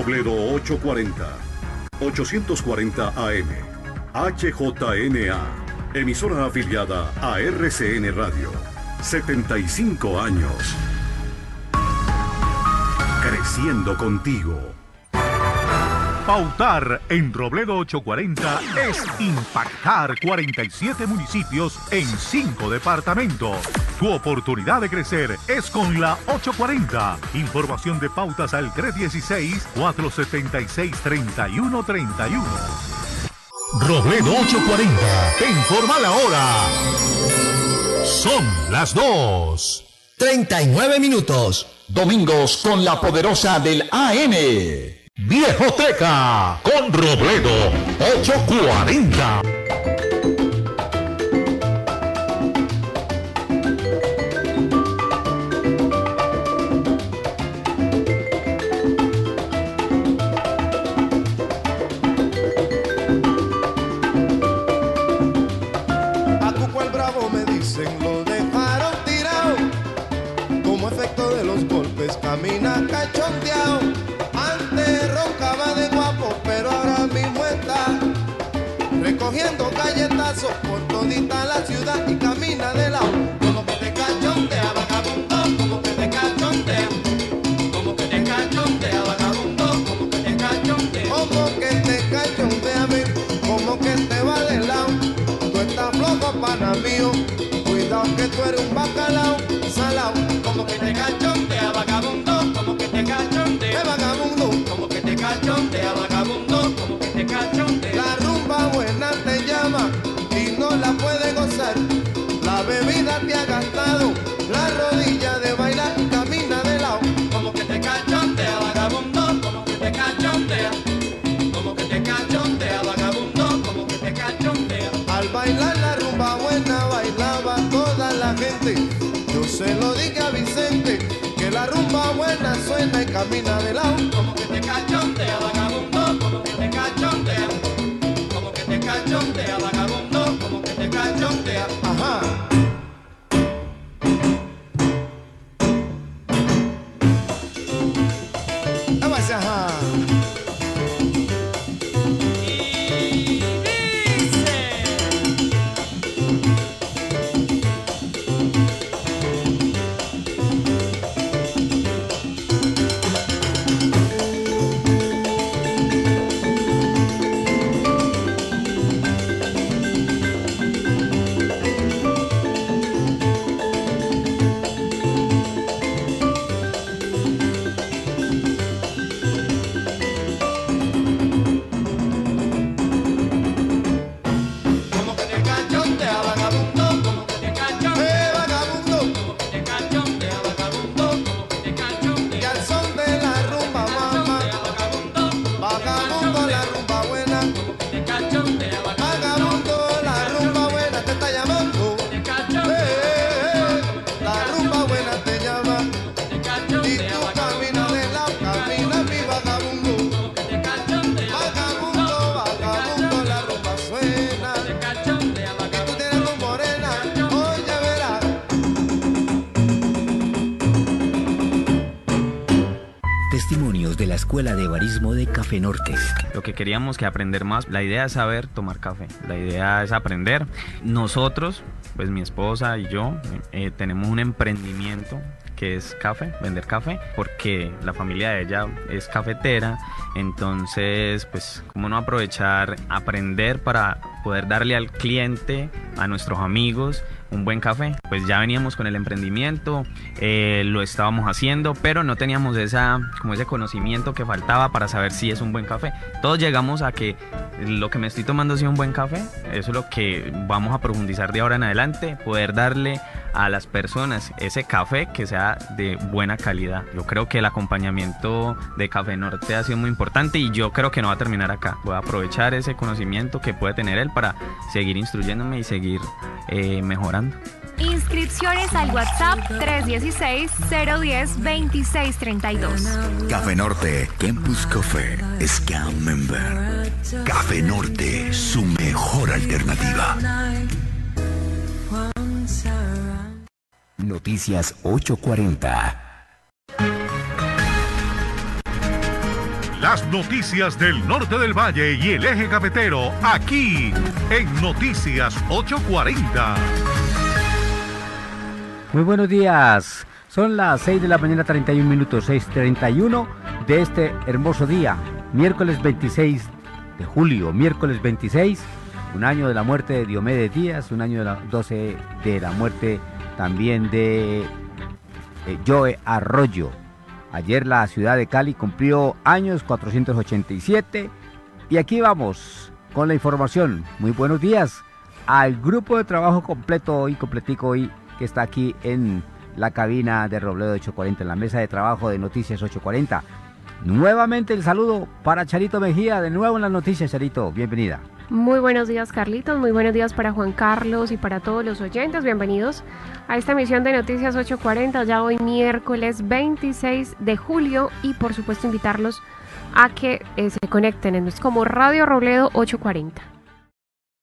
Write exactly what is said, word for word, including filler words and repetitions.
Robledo ochocientos cuarenta, ochocientos cuarenta A M, H J N A, emisora afiliada a R C N Radio. setenta y cinco años. Creciendo contigo. Pautar en Robledo ochocientos cuarenta es impactar cuarenta y siete municipios en cinco departamentos. Tu oportunidad de crecer es con la ochocientos cuarenta. Información de pautas al tres uno seis, cuatro siete seis, tres uno tres uno. Robledo ochocientos cuarenta. Te informa la hora. Son las dos. treinta y nueve minutos. Domingos con la poderosa del A M. Viejoteca con Robledo ochocientos cuarenta. A Cuco el Bravo me dicen lo dejaron tirado, como efecto de los golpes camina cachondeado. Antes roncaba de guapo, pero ahora mismo está recogiendo galletazos por todita la ciudad y camina de lado. Como que te cachondea, vagabundo, como que te cachondea, como que te cachondea, vagabundo, como que te cachondea, como que te cachondea, ven, como que te va de lado. Tú estás flojo, pana mío, cuidado que tú eres un bacalao, salao, como que te cachondea, vagabundo, como que te cachondea, vagabundo, como que te cachondea, vagabundo, como que te cachondea. La rumba buena te llama y no la puedes gozar. La bebida te ha gastado la rodilla de bailar y camina de lado. Como que te cachondea, vagabundo, como que te cachondea, como que te cachondea, vagabundo, como que te cachondea. Al bailar la rumba buena bailaba toda la gente. Yo se lo dije a Vicente, que la rumba buena suena y camina de lado. Como que te cachondea, vagabundo, como que te cachondea, como que te cachondea, vagabundo, como que te cachondea. Ajá. Avance, ajá. Testimonios de la Escuela de Barismo de Café Norte. Lo que queríamos que aprender más, la idea es saber tomar café, la idea es aprender. Nosotros, pues mi esposa y yo, eh, tenemos un emprendimiento que es café, vender café, porque la familia de ella es cafetera. Entonces, pues, ¿cómo no aprovechar, aprender para poder darle al cliente, a nuestros amigos, un buen café? Pues ya veníamos con el emprendimiento, eh, lo estábamos haciendo, pero no teníamos esa, como ese conocimiento que faltaba para saber si es un buen café. Todos llegamos a que lo que me estoy tomando sea un buen café. Eso es lo que vamos a profundizar de ahora en adelante, poder darle a las personas ese café que sea de buena calidad. Yo creo que el acompañamiento de Café Norte ha sido muy importante y yo creo que no va a terminar acá. Voy a aprovechar ese conocimiento que puede tener él para seguir instruyéndome y seguir eh, mejorando. Inscripciones al WhatsApp tres uno seis, cero uno cero, dos seis tres dos. Café Norte, Campus Café, Scout Member. Café Norte, su mejor alternativa. Noticias ochocientos cuarenta. Las noticias del norte del valle y el eje cafetero, aquí en Noticias ochocientos cuarenta. Muy buenos días. Son las seis de la mañana, treinta y un minutos, seis treinta y uno de este hermoso día, miércoles veintiséis de julio, miércoles veintiséis, un año de la muerte de Diomedes Díaz, un año de la doce de la muerte también de eh, Joe Arroyo. Ayer la ciudad de Cali cumplió años cuatrocientos ochenta y siete y aquí vamos con la información. Muy buenos días al grupo de trabajo completo hoy, completico hoy, que está aquí en la cabina de Robledo ochocientos cuarenta, en la mesa de trabajo de Noticias ochocientos cuarenta. Nuevamente el saludo para Charito Mejía, de nuevo en las noticias. Charito, bienvenida. Muy buenos días, Carlitos, muy buenos días para Juan Carlos y para todos los oyentes. Bienvenidos a esta emisión de Noticias ochocientos cuarenta, ya hoy miércoles veintiséis de julio, y por supuesto invitarlos a que eh, se conecten en como Radio Robledo ochocientos cuarenta.